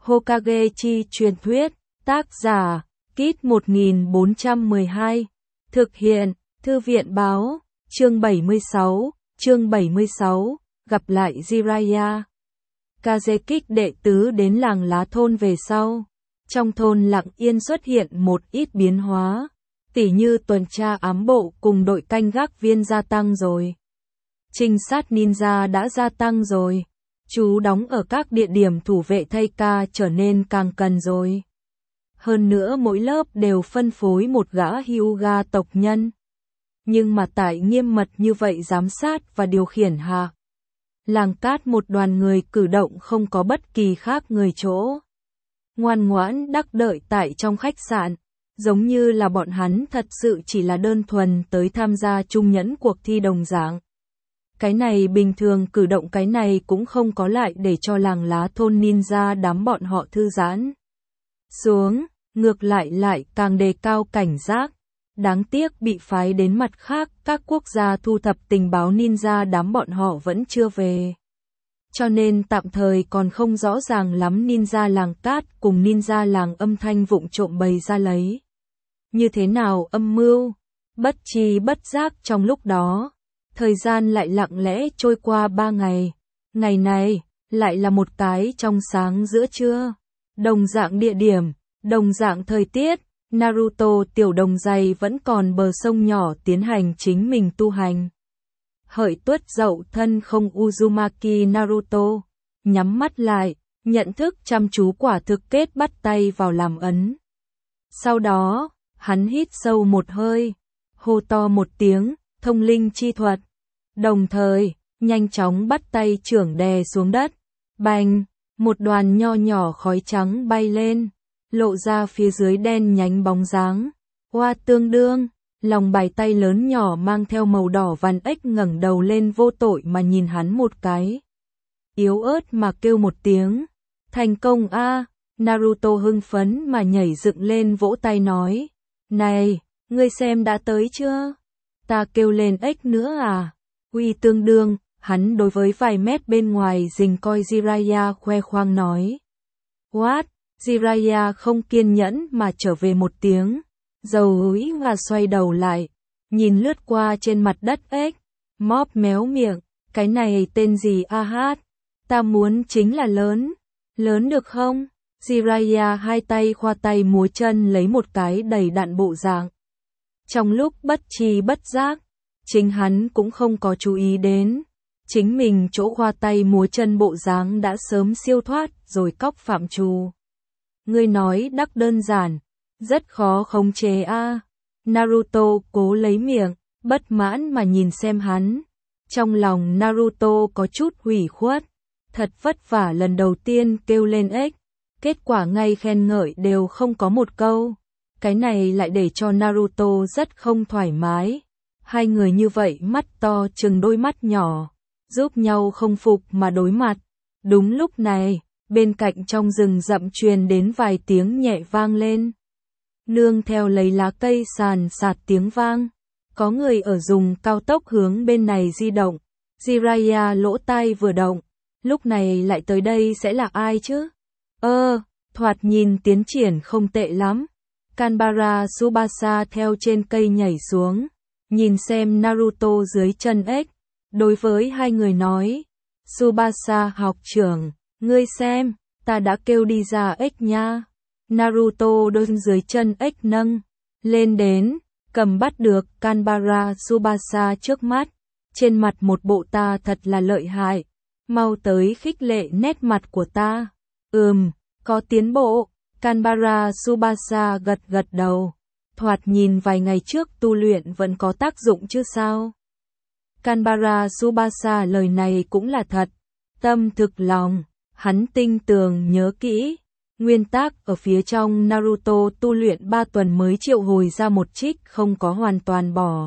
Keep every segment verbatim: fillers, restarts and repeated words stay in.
Hokage chi truyền thuyết, tác giả, Kit một nghìn bốn trăm mười hai, thực hiện, Thư viện báo, chương bảy mươi sáu, chương bảy mươi sáu, gặp lại Jiraiya. Kazekik đệ tứ đến làng lá thôn về sau. Trong thôn lặng yên xuất hiện một ít biến hóa, tỉ như tuần tra ám bộ cùng đội canh gác viên gia tăng rồi. Trinh sát ninja đã gia tăng rồi. Chú đóng ở các địa điểm thủ vệ thay ca trở nên càng cần rồi. Hơn nữa mỗi lớp đều phân phối một gã Hyuga tộc nhân. Nhưng mà tại nghiêm mật như vậy giám sát và điều khiển hạ. Làng cát một đoàn người cử động không có bất kỳ khác người chỗ. Ngoan ngoãn đắc đợi tại trong khách sạn, giống như là bọn hắn thật sự chỉ là đơn thuần tới tham gia chung nhẫn cuộc thi đồng dạng. Cái này bình thường cử động cái này cũng không có lại để cho làng lá thôn ninja đám bọn họ thư giãn. Xuống, ngược lại lại càng đề cao cảnh giác. Đáng tiếc bị phái đến mặt khác, các quốc gia thu thập tình báo ninja đám bọn họ vẫn chưa về. Cho nên tạm thời còn không rõ ràng lắm ninja làng cát cùng ninja làng âm thanh vụng trộm bày ra lấy. Như thế nào âm mưu, bất tri bất giác trong lúc đó. Thời gian lại lặng lẽ trôi qua ba ngày. Ngày này, lại là một cái trong sáng giữa trưa. Đồng dạng địa điểm, đồng dạng thời tiết, Naruto tiểu đồng dày vẫn còn bờ sông nhỏ tiến hành chính mình tu hành. Hợi tuất dậu thân không Uzumaki Naruto, nhắm mắt lại, nhận thức chăm chú quả thực kết bắt tay vào làm ấn. Sau đó, hắn hít sâu một hơi, hô to một tiếng, thông linh chi thuật. Đồng thời, nhanh chóng bắt tay trưởng đè xuống đất. Bành, một đoàn nho nhỏ khói trắng bay lên, lộ ra phía dưới đen nhánh bóng dáng. Hoa tương đương, lòng bàn tay lớn nhỏ mang theo màu đỏ vằn ếch ngẩng đầu lên vô tội mà nhìn hắn một cái. Yếu ớt mà kêu một tiếng. Thành công a! Naruto hưng phấn mà nhảy dựng lên vỗ tay nói. Này, ngươi xem đã tới chưa? Ta kêu lên ếch nữa à? Uy tương đương, hắn đối với vài mét bên ngoài rình coi Jiraiya khoe khoang nói. What? Jiraiya không kiên nhẫn mà trở về một tiếng. Dầu húi và xoay đầu lại. Nhìn lướt qua trên mặt đất ếch. Móp méo miệng. Cái này tên gì a hát? Ta muốn chính là lớn. Lớn được không? Jiraiya hai tay khoa tay múa chân lấy một cái đầy đặn bộ dạng. Trong lúc bất tri bất giác, chính hắn cũng không có chú ý đến. Chính mình chỗ khoa tay múa chân bộ dáng đã sớm siêu thoát rồi cóc phạm trù. Ngươi nói đắc đơn giản, rất khó khống chế a. Naruto cố lấy miệng, bất mãn mà nhìn xem hắn. Trong lòng Naruto có chút hủy khuất. Thật vất vả lần đầu tiên kêu lên ếch. Kết quả ngay khen ngợi đều không có một câu. Cái này lại để cho Naruto rất không thoải mái. Hai người như vậy mắt to chừng đôi mắt nhỏ, giúp nhau không phục mà đối mặt. Đúng lúc này, bên cạnh trong rừng rậm truyền đến vài tiếng nhẹ vang lên. Nương theo lấy lá cây sàn sạt tiếng vang. Có người ở dùng cao tốc hướng bên này di động. Jiraiya lỗ tai vừa động. Lúc này lại tới đây sẽ là ai chứ? Ơ, thoạt nhìn tiến triển không tệ lắm. Kanbara Tsubasa theo trên cây nhảy xuống. Nhìn xem Naruto dưới chân ếch. Đối với hai người nói. Tsubasa học trưởng, ngươi xem, ta đã kêu đi ra ếch nha. Naruto đơn dưới chân ếch nâng lên đến, cầm bắt được Kanbara Tsubasa trước mắt. Trên mặt một bộ ta thật là lợi hại. Mau tới khích lệ nét mặt của ta. Ừm, có tiến bộ. Kanbara Tsubasa gật gật đầu. Thoạt nhìn vài ngày trước tu luyện vẫn có tác dụng chứ sao. Kanbara Tsubasa lời này cũng là thật. Tâm thực lòng, hắn tinh tường nhớ kỹ. Nguyên tắc ở phía trong Naruto tu luyện ba tuần mới triệu hồi ra một trích không có hoàn toàn bỏ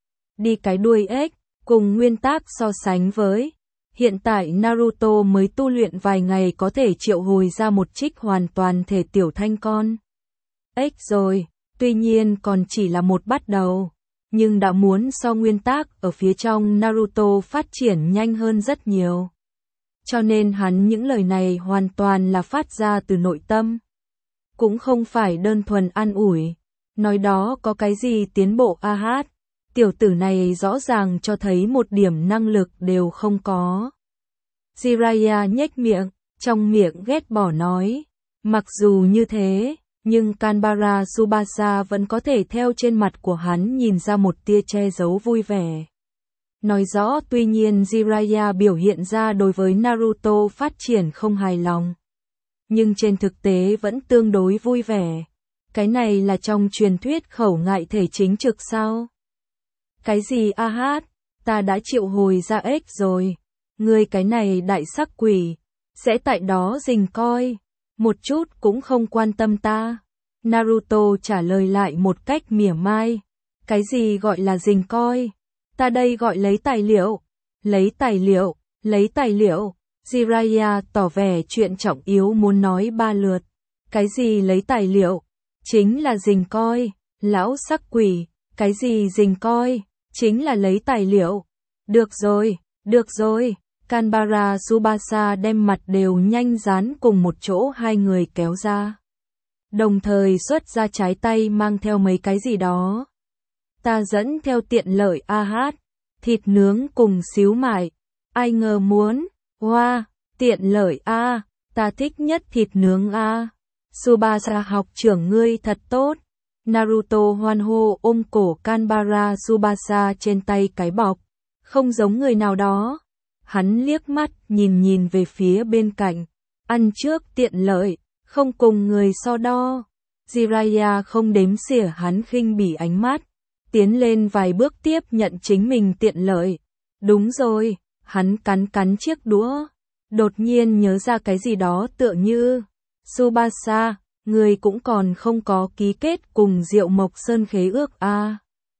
đi cái đuôi ếch, cùng nguyên tắc so sánh với. Hiện tại Naruto mới tu luyện vài ngày có thể triệu hồi ra một trích hoàn toàn thể tiểu thanh con ếch rồi, tuy nhiên còn chỉ là một bắt đầu, nhưng đã muốn so nguyên tắc ở phía trong Naruto phát triển nhanh hơn rất nhiều. Cho nên hắn những lời này hoàn toàn là phát ra từ nội tâm. Cũng không phải đơn thuần an ủi. Nói đó có cái gì tiến bộ a hát. Tiểu tử này rõ ràng cho thấy một điểm năng lực đều không có. Jiraiya nhếch miệng, trong miệng ghét bỏ nói. Mặc dù như thế, nhưng Kanbara Tsubasa vẫn có thể theo trên mặt của hắn nhìn ra một tia che giấu vui vẻ. Nói rõ tuy nhiên Jiraiya biểu hiện ra đối với Naruto phát triển không hài lòng. Nhưng trên thực tế vẫn tương đối vui vẻ. Cái này là trong truyền thuyết khẩu ngại thể chính trực sao? Cái gì a hát, ta đã triệu hồi ra ếch rồi. Ngươi cái này đại sắc quỷ, sẽ tại đó rình coi. Một chút cũng không quan tâm ta. Naruto trả lời lại một cách mỉa mai. Cái gì gọi là rình coi? Ta đây gọi lấy tài liệu. Lấy tài liệu, lấy tài liệu. Jiraiya tỏ vẻ chuyện trọng yếu muốn nói ba lượt. Cái gì lấy tài liệu? Chính là rình coi. Lão sắc quỷ, cái gì rình coi? Chính là lấy tài liệu. Được rồi, được rồi. Kanbara Tsubasa đem mặt đều nhanh dán cùng một chỗ hai người kéo ra. Đồng thời xuất ra trái tay mang theo mấy cái gì đó. Ta dẫn theo tiện lợi a hát. Thịt nướng cùng xíu mại. Ai ngờ muốn. Wow, tiện lợi a, ta thích nhất thịt nướng a. Tsubasa học trưởng ngươi thật tốt. Naruto hoan hô ôm cổ Kanbara Tsubasa trên tay cái bọc. Không giống người nào đó. Hắn liếc mắt nhìn nhìn về phía bên cạnh. Ăn trước tiện lợi, không cùng người so đo. Jiraiya không đếm xỉa hắn khinh bỉ ánh mắt. Tiến lên vài bước tiếp nhận chính mình tiện lợi. Đúng rồi, hắn cắn cắn chiếc đũa. Đột nhiên nhớ ra cái gì đó tựa như. Tsubasa, người cũng còn không có ký kết cùng Diệu Mộc Sơn khế ước a. À.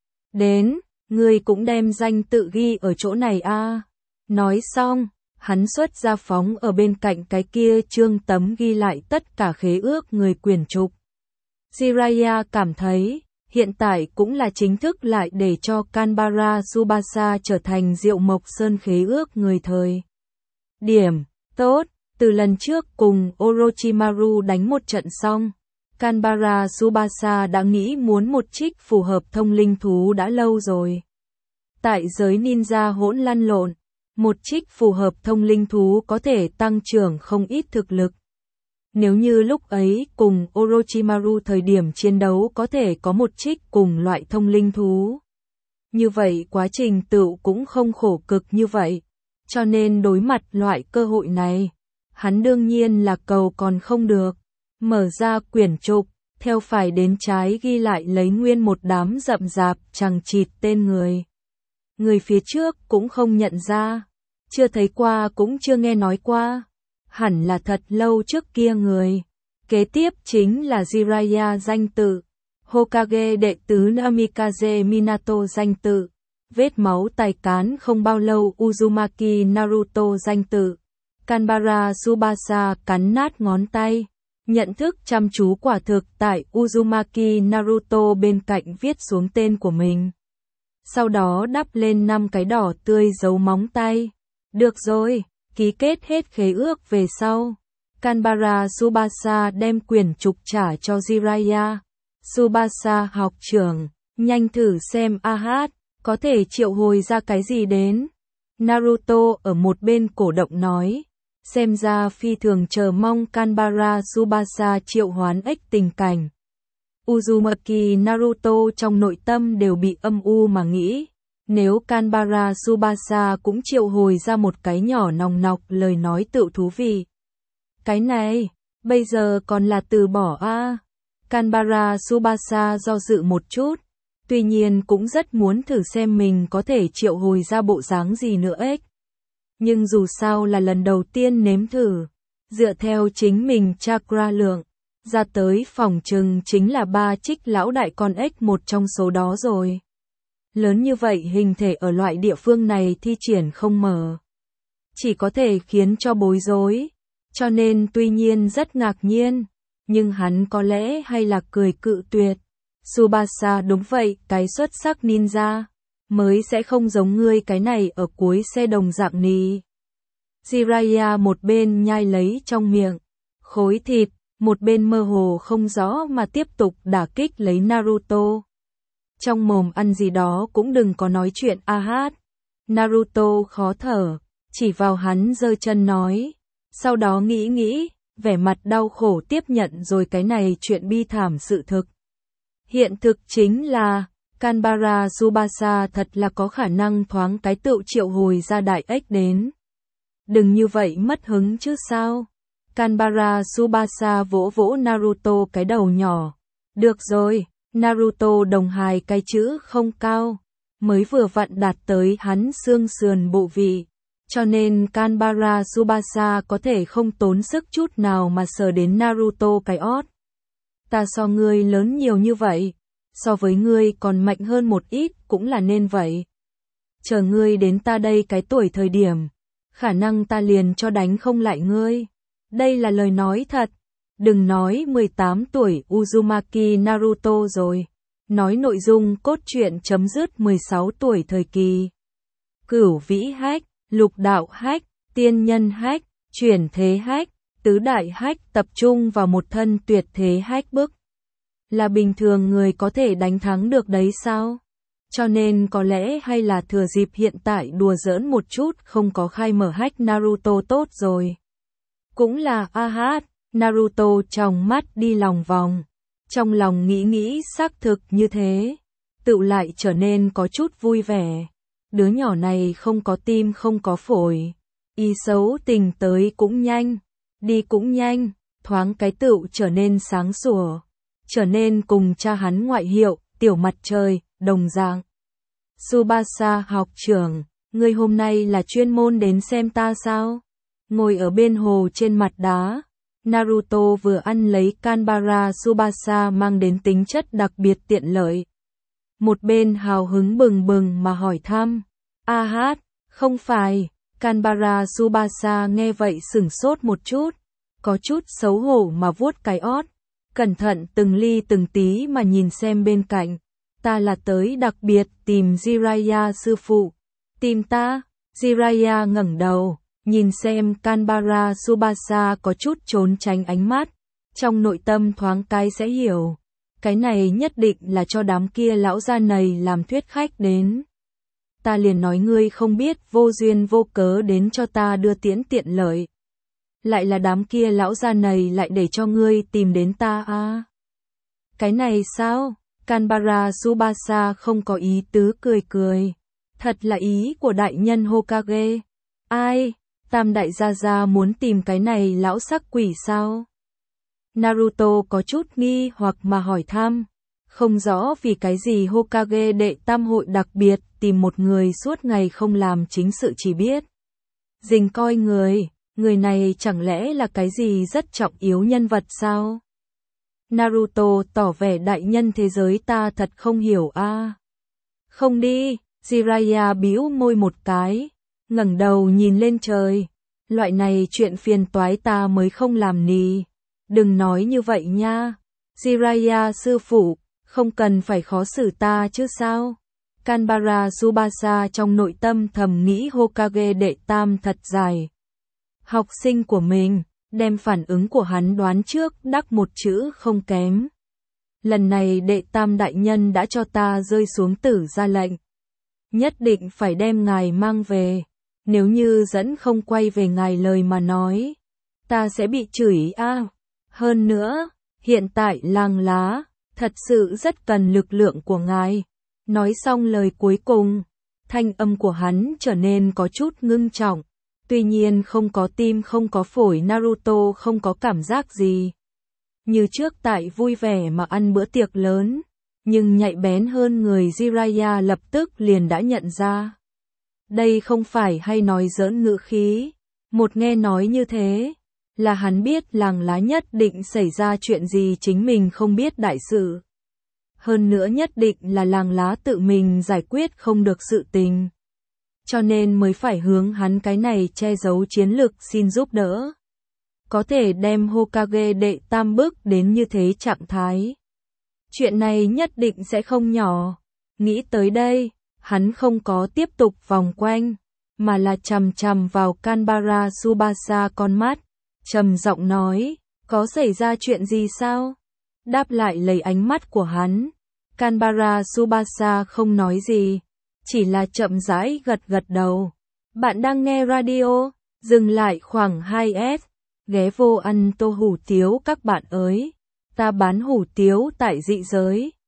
Đến, người cũng đem danh tự ghi ở chỗ này a. À. Nói xong, hắn xuất ra phóng ở bên cạnh cái kia trương tấm ghi lại tất cả khế ước người quyền trục. Jiraiya cảm thấy, hiện tại cũng là chính thức lại để cho Kanbara Tsubasa trở thành Diệu Mộc Sơn khế ước người thời. Điểm, tốt, từ lần trước cùng Orochimaru đánh một trận xong, Kanbara Tsubasa đã nghĩ muốn một trích phù hợp thông linh thú đã lâu rồi. Tại giới ninja hỗn lăn lộn, một trích phù hợp thông linh thú có thể tăng trưởng không ít thực lực. Nếu như lúc ấy cùng Orochimaru thời điểm chiến đấu có thể có một trích cùng loại thông linh thú. Như vậy quá trình tựu cũng không khổ cực như vậy. Cho nên đối mặt loại cơ hội này, hắn đương nhiên là cầu còn không được. Mở ra quyển trục, theo phải đến trái ghi lại lấy nguyên một đám rậm rạp chằng chịt tên người. Người phía trước cũng không nhận ra, chưa thấy qua cũng chưa nghe nói qua. Hẳn là thật lâu trước kia người. Kế tiếp chính là Jiraiya danh tự, Hokage đệ tứ Namikaze Minato danh tự, vết máu tài cán không bao lâu Uzumaki Naruto danh tự, Kanbara Tsubasa cắn nát ngón tay, nhận thức chăm chú quả thực tại Uzumaki Naruto bên cạnh viết xuống tên của mình. Sau đó đắp lên năm cái đỏ tươi dấu móng tay. Được rồi. Ký kết hết khế ước về sau, Kanbara Tsubasa đem quyển trục trả cho Jiraiya. Tsubasa học trưởng, nhanh thử xem a hát, có thể triệu hồi ra cái gì đến. Naruto ở một bên cổ động nói, xem ra phi thường chờ mong Kanbara Tsubasa triệu hoán ếch tình cảnh. Uzumaki Naruto trong nội tâm đều bị âm u mà nghĩ. Nếu Kanbara Tsubasa cũng triệu hồi ra một cái nhỏ nòng nọc lời nói tựu thú vị. Cái này, bây giờ còn là từ bỏ a. À. Kanbara Tsubasa do dự một chút, tuy nhiên cũng rất muốn thử xem mình có thể triệu hồi ra bộ dáng gì nữa ếch. Nhưng dù sao là lần đầu tiên nếm thử, dựa theo chính mình chakra lượng, ra tới phòng trừng chính là ba trích lão đại con ếch một trong số đó rồi. Lớn như vậy hình thể ở loại địa phương này thi triển không mở. Chỉ có thể khiến cho bối rối. Cho nên tuy nhiên rất ngạc nhiên. Nhưng hắn có lẽ hay là cười cự tuyệt. Tsubasa đúng vậy, cái xuất sắc ninja. Mới sẽ không giống ngươi cái này ở cuối xe đồng dạng nì. Jiraiya một bên nhai lấy trong miệng khối thịt, một bên mơ hồ không rõ mà tiếp tục đả kích lấy Naruto. Trong mồm ăn gì đó cũng đừng có nói chuyện a hát. Naruto khó thở, chỉ vào hắn giơ chân nói. Sau đó nghĩ nghĩ, vẻ mặt đau khổ tiếp nhận rồi cái này chuyện bi thảm sự thực. Hiện thực chính là, Kanbara Tsubasa thật là có khả năng thoáng cái tựu triệu hồi ra đại ếch đến. Đừng như vậy mất hứng chứ sao. Kanbara Tsubasa vỗ vỗ Naruto cái đầu nhỏ. Được rồi, Naruto đồng hài cái chữ không cao, mới vừa vặn đạt tới hắn xương sườn bộ vị. Cho nên Kanbara Tsubasa có thể không tốn sức chút nào mà sờ đến Naruto cái ót. Ta so ngươi lớn nhiều như vậy, so với ngươi còn mạnh hơn một ít cũng là nên vậy. Chờ ngươi đến ta đây cái tuổi thời điểm, khả năng ta liền cho đánh không lại ngươi. Đây là lời nói thật. Đừng nói mười tám tuổi Uzumaki Naruto rồi. Nói nội dung cốt truyện chấm dứt mười sáu tuổi thời kỳ. Cửu vĩ hách, lục đạo hách, tiên nhân hách, chuyển thế hách, tứ đại hách tập trung vào một thân tuyệt thế hách bức. Là bình thường người có thể đánh thắng được đấy sao? Cho nên có lẽ hay là thừa dịp hiện tại đùa giỡn một chút không có khai mở hách Naruto tốt rồi. Cũng là a hát, Naruto trong mắt đi lòng vòng. Trong lòng nghĩ nghĩ xác thực như thế. Tự lại trở nên có chút vui vẻ. Đứa nhỏ này không có tim không có phổi. Y xấu tình tới cũng nhanh. Đi cũng nhanh. Thoáng cái tựu trở nên sáng sủa. Trở nên cùng cha hắn ngoại hiệu, tiểu mặt trời, đồng dạng. Tsubasa học trưởng, ngươi hôm nay là chuyên môn đến xem ta sao? Ngồi ở bên hồ trên mặt đá, Naruto vừa ăn lấy Kanbara Tsubasa mang đến tính chất đặc biệt tiện lợi. Một bên hào hứng bừng bừng mà hỏi thăm. A hát, không phải. Kanbara Tsubasa nghe vậy sửng sốt một chút, có chút xấu hổ mà vuốt cái ót. Cẩn thận từng ly từng tí mà nhìn xem bên cạnh. Ta là tới đặc biệt tìm Jiraiya sư phụ. Tìm ta? Jiraiya ngẩng đầu, nhìn xem Kanbara Tsubasa có chút trốn tránh ánh mắt. Trong nội tâm thoáng cái sẽ hiểu. Cái này nhất định là cho đám kia lão gia này làm thuyết khách đến. Ta liền nói ngươi không biết vô duyên vô cớ đến cho ta đưa tiễn tiện lợi. Lại là đám kia lão gia này lại để cho ngươi tìm đến ta à? Cái này sao? Kanbara Tsubasa không có ý tứ cười cười. Thật là ý của đại nhân Hokage. Ai? Tam đại gia gia muốn tìm cái này lão sắc quỷ sao? Naruto có chút nghi hoặc mà hỏi thăm. Không rõ vì cái gì Hokage đệ tam hội đặc biệt tìm một người suốt ngày không làm chính sự chỉ biết. Dình coi người, người này chẳng lẽ là cái gì rất trọng yếu nhân vật sao? Naruto tỏ vẻ đại nhân thế giới ta thật không hiểu a. À. Không đi, Jiraiya bĩu môi một cái, ngẩng đầu nhìn lên trời. Loại này chuyện phiền toái ta mới không làm nì. Đừng nói như vậy nha. Jiraiya sư phụ, không cần phải khó xử ta chứ sao? Kanbara Tsubasa trong nội tâm thầm nghĩ Hokage đệ tam thật dài. Học sinh của mình, đem phản ứng của hắn đoán trước đắc một chữ không kém. Lần này đệ tam đại nhân đã cho ta rơi xuống tử ra lệnh. Nhất định phải đem ngài mang về. Nếu như dẫn không quay về ngài lời mà nói, ta sẽ bị chửi a. À. Hơn nữa, hiện tại làng lá, thật sự rất cần lực lượng của ngài. Nói xong lời cuối cùng, thanh âm của hắn trở nên có chút ngưng trọng. Tuy nhiên không có tim không có phổi Naruto không có cảm giác gì. Như trước tại vui vẻ mà ăn bữa tiệc lớn. Nhưng nhạy bén hơn người Jiraiya lập tức liền đã nhận ra. Đây không phải hay nói giỡn ngữ khí. Một nghe nói như thế, là hắn biết làng lá nhất định xảy ra chuyện gì chính mình không biết đại sự. Hơn nữa nhất định là làng lá tự mình giải quyết không được sự tình. Cho nên mới phải hướng hắn cái này che giấu chiến lực xin giúp đỡ. Có thể đem Hokage đệ tam bước đến như thế trạng thái. Chuyện này nhất định sẽ không nhỏ. Nghĩ tới đây, hắn không có tiếp tục vòng quanh. mà là chằm chằm vào Canberra Tsubasa con mắt, trầm giọng nói, có xảy ra chuyện gì sao? Đáp lại lấy ánh mắt của hắn, Canberra Tsubasa không nói gì, chỉ là chậm rãi gật gật đầu. Bạn đang nghe radio, dừng lại khoảng hai s, ghé vô ăn tô hủ tiếu các bạn ơi, ta bán hủ tiếu tại dị giới.